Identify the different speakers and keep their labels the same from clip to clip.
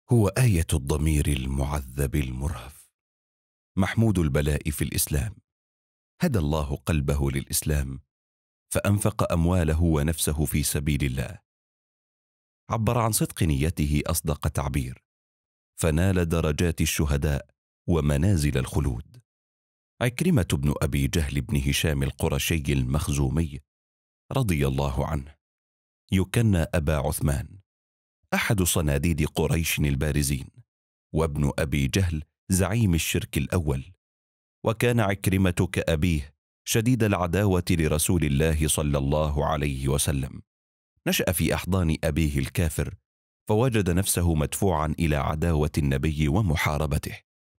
Speaker 1: هو آية الضمير المعذب المرهف، محمود البلاء في الإسلام. هدى الله قلبه للإسلام فأنفق أمواله ونفسه في سبيل الله، عبر عن صدق نيته أصدق تعبير، فنال درجات الشهداء ومنازل الخلود. عكرمة بن أبي جهل بن هشام القرشي المخزومي رضي الله عنه، يكنى أبا عثمان، أحد صناديد قريش البارزين، وابن أبي جهل زعيم الشرك الأول. وكان عكرمة كأبيه شديد العداوة لرسول الله صلى الله عليه وسلم. نشأ في أحضان أبيه الكافر، فوجد نفسه مدفوعا إلى عداوة النبي ومحاربته.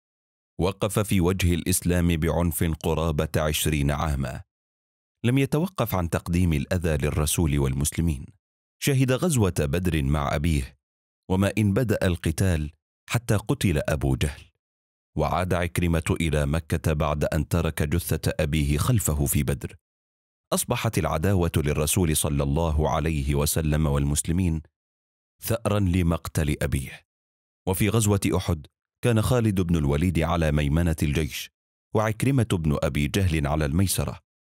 Speaker 1: وقف في وجه الإسلام بعنف قرابة 20 عاما، لم يتوقف عن تقديم الأذى للرسول والمسلمين. شهد غزوة بدر مع أبيه، وما إن بدأ القتال حتى قتل أبو جهل. وعاد عكرمة إلى مكة بعد أن ترك جثة أبيه خلفه في بدر. أصبحت العداوة للرسول صلى الله عليه وسلم والمسلمين ثأرا لمقتل أبيه. وفي غزوة أحد كان خالد بن الوليد على ميمنة الجيش، وعكرمة بن أبي جهل على الميسرة،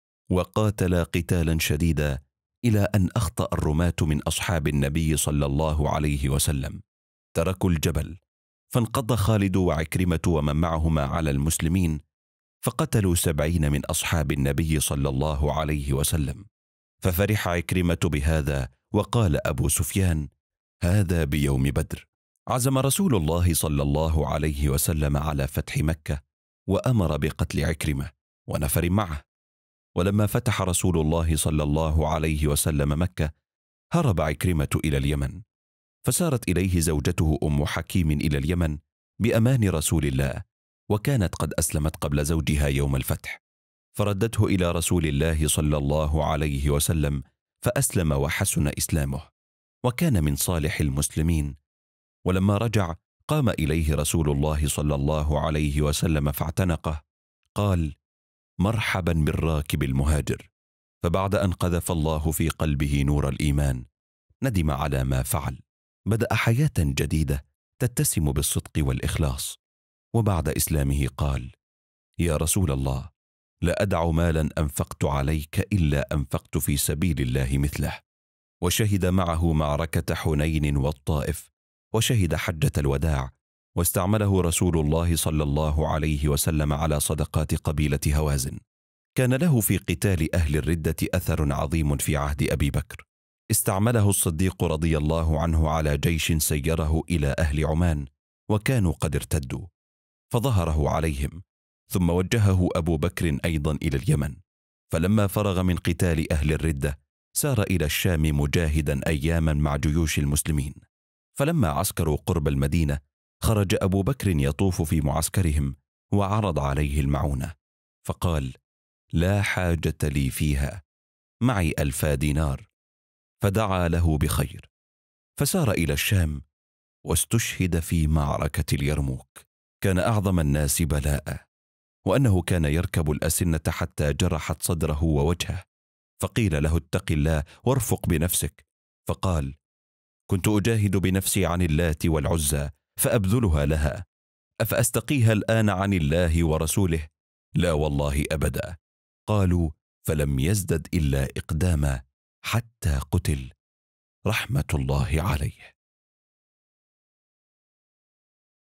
Speaker 1: وقاتلا قتالا شديدا إلى أن أخطأ الرماة من أصحاب النبي صلى الله عليه وسلم، تركوا الجبل، فانقض خالد وعكرمة ومن معهما على المسلمين، فقتلوا 70 من أصحاب النبي صلى الله عليه وسلم. ففرح عكرمة بهذا، وقال أبو سفيان: هذا بيوم بدر. عزم رسول الله صلى الله عليه وسلم على فتح مكة، وأمر بقتل عكرمة ونفر معه. ولما فتح رسول الله صلى الله عليه وسلم مكة، هرب عكرمة إلى اليمن، فسارت إليه زوجته أم حكيم إلى اليمن بأمان رسول الله، وكانت قد أسلمت قبل زوجها يوم الفتح، فردته إلى رسول الله صلى الله عليه وسلم، فأسلم وحسن إسلامه، وكان من صالح المسلمين. ولما رجع قام إليه رسول الله صلى الله عليه وسلم فاعتنقه، قال: مرحبا بالراكب المهاجر. فبعد أن قذف الله في قلبه نور الإيمان، ندم على ما فعل، بدأ حياة جديدة تتسم بالصدق والإخلاص. وبعد إسلامه قال: يا رسول الله، لا أدع مالا أنفقت عليك إلا أنفقت في سبيل الله مثله. وشهد معه معركة حنين والطائف، وشهد حجة الوداع، واستعمله رسول الله صلى الله عليه وسلم على صدقات قبيلة هوازن. كان له في قتال أهل الردة أثر عظيم في عهد أبي بكر. استعمله الصديق رضي الله عنه على جيش سيره إلى أهل عمان، وكانوا قد ارتدوا، فظهره عليهم، ثم وجهه أبو بكر أيضا إلى اليمن. فلما فرغ من قتال أهل الردة سار إلى الشام مجاهدا أياما مع جيوش المسلمين. فلما عسكروا قرب المدينة خرج أبو بكر يطوف في معسكرهم، وعرض عليه المعونة، فقال: لا حاجة لي فيها، معي 1000 دينار. فدعا له بخير، فسار إلى الشام، واستشهد في معركة اليرموك. كان أعظم الناس بلاء، وأنه كان يركب الأسنة حتى جرحت صدره ووجهه، فقيل له: اتق الله وارفق بنفسك. فقال: كنت أجاهد بنفسي عن اللات والعزى فأبذلها لها، أفأستقيها الآن عن الله ورسوله؟ لا والله أبدا. قالوا: فلم يزدد إلا إقداما حتى قتل، رحمة الله عليه.